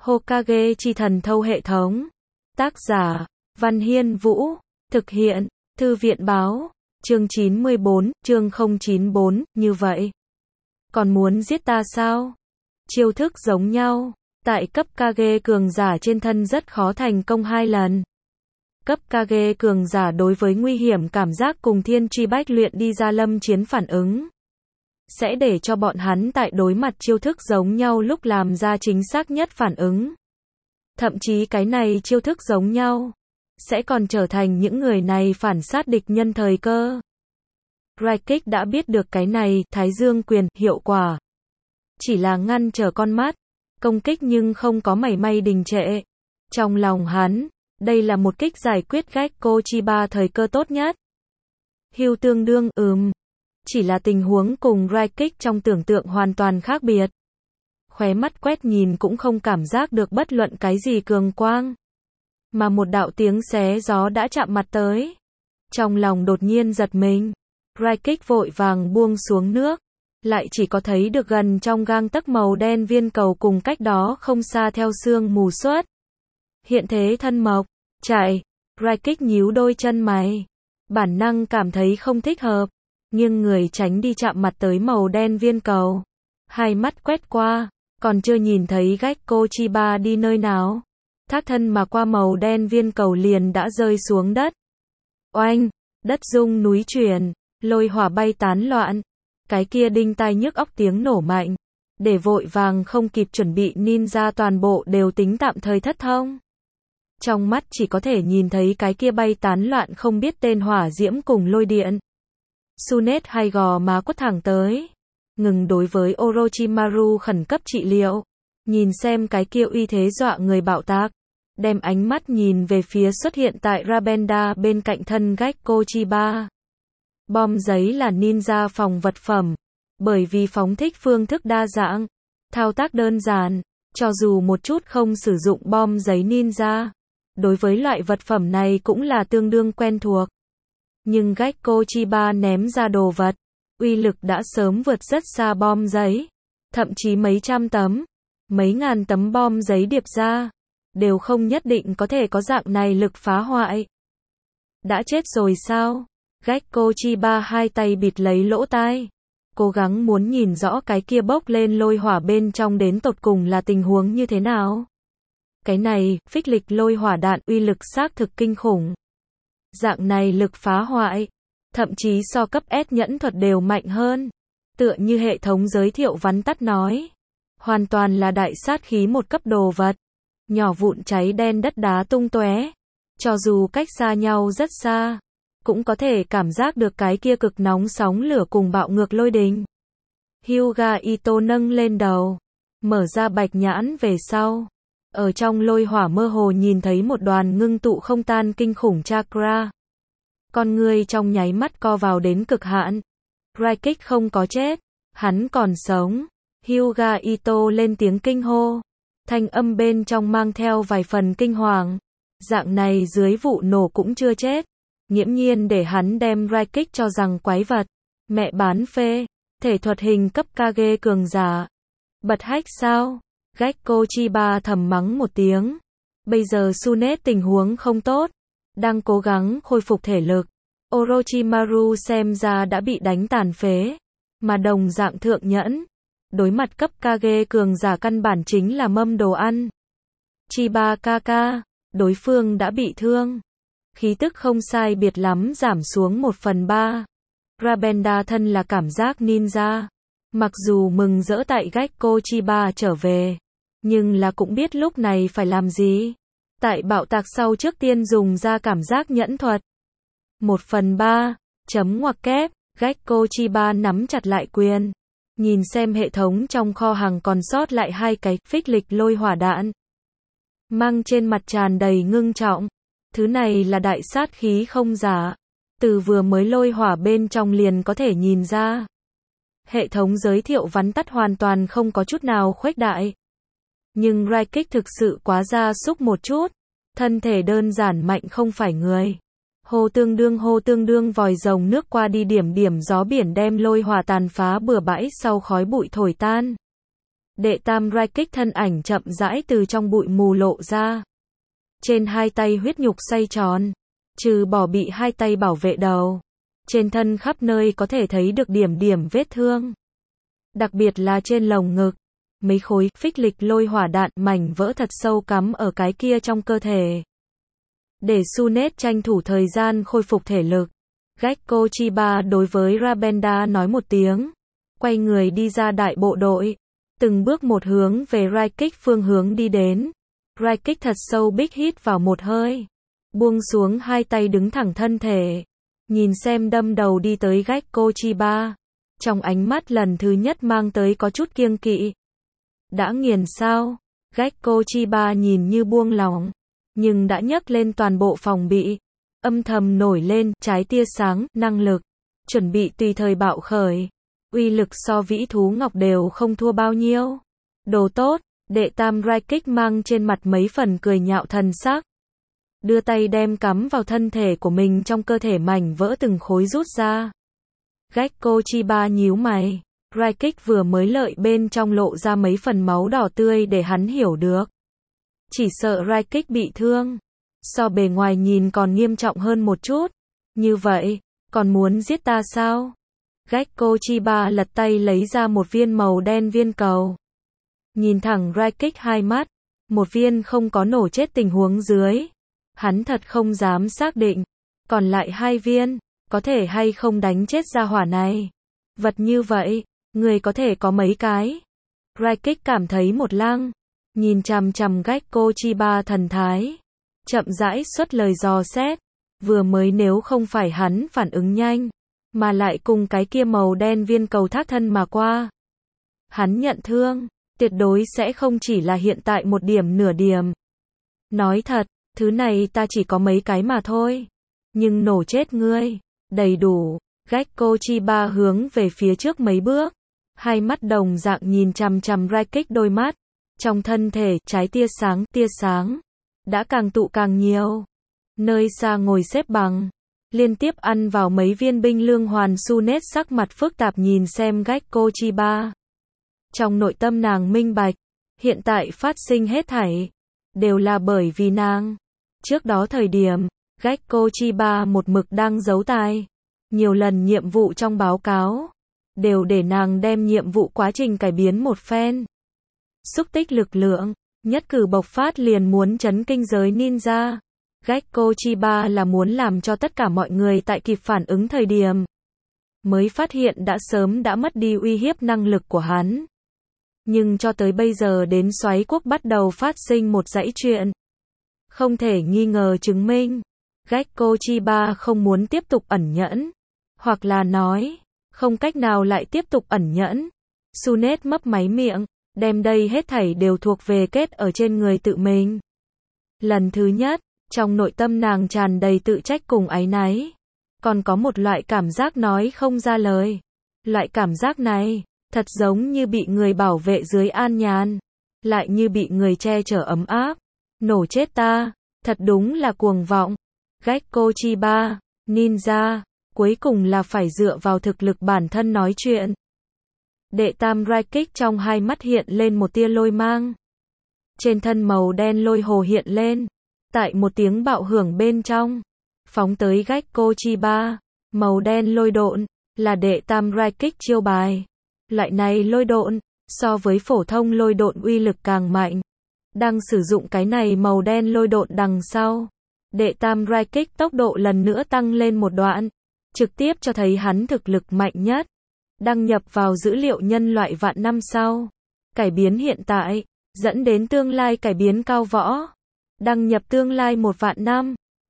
Hokage chi thần thâu hệ thống. Tác giả, Văn Hiên Vũ. Thực hiện, Thư viện báo. Chương 94, chương 094, như vậy. Còn muốn giết ta sao? Chiêu thức giống nhau. Tại cấp Kage cường giả trên thân rất khó thành công 2 lần. Cấp Kage cường giả đối với nguy hiểm cảm giác cùng thiên truy bách luyện đi ra lâm chiến phản ứng. Sẽ để cho bọn hắn tại đối mặt chiêu thức giống nhau lúc làm ra chính xác nhất phản ứng. Thậm chí cái này chiêu thức giống nhau, sẽ còn trở thành những người này phản sát địch nhân thời cơ. Raikik đã biết được cái này, Thái Dương quyền, hiệu quả. Chỉ là ngăn trở con mắt, công kích nhưng không có mảy may đình trệ. Trong lòng hắn, đây là một kích giải quyết Gekko Chiba thời cơ tốt nhất. Hưu tương đương, chỉ là tình huống cùng Raikik trong tưởng tượng hoàn toàn khác biệt. Khóe mắt quét nhìn cũng không cảm giác được bất luận cái gì cường quang. Mà một đạo tiếng xé gió đã chạm mặt tới. Trong lòng đột nhiên giật mình. Raikik vội vàng buông xuống nước. Lại chỉ có thấy được gần trong gang tấc màu đen viên cầu cùng cách đó không xa theo sương mù xuất. Hiện thế thân mộc. Chạy. Raikik nhíu đôi chân mày. Bản năng cảm thấy không thích hợp. Nhưng người tránh đi chạm mặt tới màu đen viên cầu. Hai mắt quét qua. Còn chưa nhìn thấy Gekko Chiba đi nơi nào. Thác thân mà qua màu đen viên cầu liền đã rơi xuống đất. Oanh, đất rung núi chuyển, lôi hỏa bay tán loạn. Cái kia đinh tai nhức óc tiếng nổ mạnh. Để vội vàng không kịp chuẩn bị ninja toàn bộ đều tính tạm thời thất thông. Trong mắt chỉ có thể nhìn thấy cái kia bay tán loạn không biết tên hỏa diễm cùng lôi điện. Sunet hay gò má quất thẳng tới. Ngừng đối với Orochimaru khẩn cấp trị liệu. Nhìn xem cái kia uy thế dọa người bạo tạc. Đem ánh mắt nhìn về phía xuất hiện tại Rabenda bên cạnh thân Gekko Chiba. Bom giấy là ninja phòng vật phẩm. Bởi vì phóng thích phương thức đa dạng. Thao tác đơn giản. Cho dù một chút không sử dụng bom giấy ninja. Đối với loại vật phẩm này cũng là tương đương quen thuộc. Nhưng Gekko Chiba ném ra đồ vật. Uy lực đã sớm vượt rất xa bom giấy. Thậm chí mấy trăm tấm, mấy ngàn tấm bom giấy điệp ra. Đều không nhất định có thể có dạng này lực phá hoại. Đã chết rồi sao? Gekko Chiba hai tay bịt lấy lỗ tai. Cố gắng muốn nhìn rõ cái kia bốc lên lôi hỏa bên trong đến tột cùng là tình huống như thế nào. Cái này, phích lịch lôi hỏa đạn uy lực xác thực kinh khủng. Dạng này lực phá hoại. Thậm chí so cấp S nhẫn thuật đều mạnh hơn. Tựa như hệ thống giới thiệu vắn tắt nói. Hoàn toàn là đại sát khí một cấp đồ vật. Nhỏ vụn cháy đen đất đá tung tóe. Cho dù cách xa nhau rất xa. Cũng có thể cảm giác được cái kia cực nóng sóng lửa cùng bạo ngược lôi đình. Hyuga Ito nâng lên đầu. Mở ra bạch nhãn về sau. Ở trong lôi hỏa mơ hồ nhìn thấy một đoàn ngưng tụ không tan kinh khủng chakra. Con người trong nháy mắt co vào đến cực hạn. Raikik không có chết. Hắn còn sống. Hyuga Ito lên tiếng kinh hô. Thanh âm bên trong mang theo vài phần kinh hoàng. Dạng này dưới vụ nổ cũng chưa chết. Nghiễm nhiên để hắn đem Raikik cho rằng quái vật. Mẹ bán phê. Thể thuật hình cấp Kage cường giả. Bật hách sao? Gekko Chiba thầm mắng một tiếng. Bây giờ Sunet tình huống không tốt. Đang cố gắng khôi phục thể lực. Orochimaru xem ra đã bị đánh tàn phế. Mà đồng dạng thượng nhẫn. Đối mặt cấp Kage cường giả căn bản chính là mâm đồ ăn. Chiba kaka. Đối phương đã bị thương. Khí tức không sai biệt lắm giảm xuống 1/3. Rabenda thân là cảm giác ninja. Mặc dù mừng rỡ tại Gekko Chiba trở về. Nhưng là cũng biết lúc này phải làm gì. Tại bạo tạc sau trước tiên dùng ra cảm giác nhẫn thuật. 1/3, chấm ngoặc kép, Gekko Chiba nắm chặt lại quyền. Nhìn xem hệ thống trong kho hàng còn sót lại 2 cái phích lịch lôi hỏa đạn. Mang trên mặt tràn đầy ngưng trọng. Thứ này là đại sát khí không giả. Từ vừa mới lôi hỏa bên trong liền có thể nhìn ra. Hệ thống giới thiệu vắn tắt hoàn toàn không có chút nào khuếch đại. Nhưng Raikik thực sự quá ra súc một chút. Thân thể đơn giản mạnh không phải người. Hô tương đương vòi rồng nước qua đi điểm gió biển đem lôi hỏa tàn phá bừa bãi sau khói bụi thổi tan. Đệ tam Rai Kích thân ảnh chậm rãi từ trong bụi mù lộ ra. Trên hai tay huyết nhục xoay tròn, trừ bỏ bị hai tay bảo vệ đầu. Trên thân khắp nơi có thể thấy được điểm điểm vết thương. Đặc biệt là trên lồng ngực. Mấy khối phích lịch lôi hỏa đạn mảnh vỡ thật sâu cắm ở cái kia trong cơ thể. Để Sunet tranh thủ thời gian khôi phục thể lực, Gekko Chiba đối với Rabenda nói một tiếng. Quay người đi ra đại bộ đội. Từng bước một hướng về Rai Kích phương hướng đi đến. Rai Kích thật sâu big hít vào một hơi. Buông xuống hai tay đứng thẳng thân thể. Nhìn xem đâm đầu đi tới Gekko Chiba. Trong ánh mắt lần thứ nhất mang tới có chút kiêng kỵ. Đã nghiền sao? Gekko Chiba nhìn như buông lỏng. Nhưng đã nhấc lên toàn bộ phòng bị. Âm thầm nổi lên, trái tia sáng, năng lực. Chuẩn bị tùy thời bạo khởi. Uy lực so vĩ thú ngọc đều không thua bao nhiêu. Đồ tốt, đệ tam Rai Kích mang trên mặt mấy phần cười nhạo thần sắc. Đưa tay đem cắm vào thân thể của mình trong cơ thể mảnh vỡ từng khối rút ra. Gekko Chiba nhíu mày. Rai Kích vừa mới lợi bên trong lộ ra mấy phần máu đỏ tươi để hắn hiểu được. Chỉ sợ Rai Kích bị thương. So bề ngoài nhìn còn nghiêm trọng hơn một chút. Như vậy, còn muốn giết ta sao? Gekko Chiba lật tay lấy ra một viên màu đen viên cầu. Nhìn thẳng Rai Kích hai mắt. Một viên không có nổ chết tình huống dưới. Hắn thật không dám xác định. Còn lại hai viên, có thể hay không đánh chết gia hỏa này. Vật như vậy, người có thể có mấy cái. Rai Kích cảm thấy một lăng. Nhìn chằm chằm Gekko Chiba thần thái. Chậm rãi xuất lời dò xét. Vừa mới nếu không phải hắn phản ứng nhanh. Mà lại cùng cái kia màu đen viên cầu thác thân mà qua. Hắn nhận thương. Tuyệt đối sẽ không chỉ là hiện tại một điểm nửa điểm. Nói thật, thứ này ta chỉ có mấy cái mà thôi. Nhưng nổ chết ngươi. Đầy đủ. Gekko Chiba hướng về phía trước mấy bước. Hai mắt đồng dạng nhìn chằm chằm Rai Kích đôi mắt. Trong thân thể, trái tia sáng. Đã càng tụ càng nhiều. Nơi xa ngồi xếp bằng. Liên tiếp ăn vào mấy viên binh lương hoàn. Sunet sắc mặt phức tạp nhìn xem Gekko Chiba. Trong nội tâm nàng minh bạch. Hiện tại phát sinh hết thảy. Đều là bởi vì nàng. Trước đó thời điểm, Gekko Chiba một mực đang giấu tài. Nhiều lần nhiệm vụ trong báo cáo. Đều để nàng đem nhiệm vụ quá trình cải biến một phen. Xúc tích lực lượng. Nhất cử bộc phát liền muốn chấn kinh giới ninja. Gekko Chiba là muốn làm cho tất cả mọi người tại kịp phản ứng thời điểm. Mới phát hiện đã sớm đã mất đi uy hiếp năng lực của hắn. Nhưng cho tới bây giờ đến xoáy quốc bắt đầu phát sinh một dãy chuyện. Không thể nghi ngờ chứng minh. Gekko Chiba không muốn tiếp tục ẩn nhẫn. Hoặc là nói, không cách nào lại tiếp tục ẩn nhẫn. Sunet mấp máy miệng. Đem đây hết thảy đều thuộc về kết ở trên người tự mình. Lần thứ nhất, trong nội tâm nàng tràn đầy tự trách cùng áy náy. Còn có một loại cảm giác nói không ra lời. Loại cảm giác này, thật giống như bị người bảo vệ dưới an nhàn. Lại như bị người che chở ấm áp. Nổ chết ta, thật đúng là cuồng vọng. Gekko Chiba, ninja, cuối cùng là phải dựa vào thực lực bản thân nói chuyện. Đệ tam Rai Kích trong hai mắt hiện lên một tia lôi mang. Trên thân màu đen lôi hồ hiện lên. Tại một tiếng bạo hưởng bên trong. Phóng tới Gekko Chiba. Màu đen lôi độn. Là đệ tam Rai Kích chiêu bài. Loại này lôi độn. So với phổ thông lôi độn uy lực càng mạnh. Đang sử dụng cái này màu đen lôi độn đằng sau. Đệ tam Rai Kích tốc độ lần nữa tăng lên một đoạn. Trực tiếp cho thấy hắn thực lực mạnh nhất. Đăng nhập vào dữ liệu nhân loại vạn năm sau. Cải biến hiện tại. Dẫn đến tương lai cải biến cao võ. Đăng nhập tương lai một vạn năm.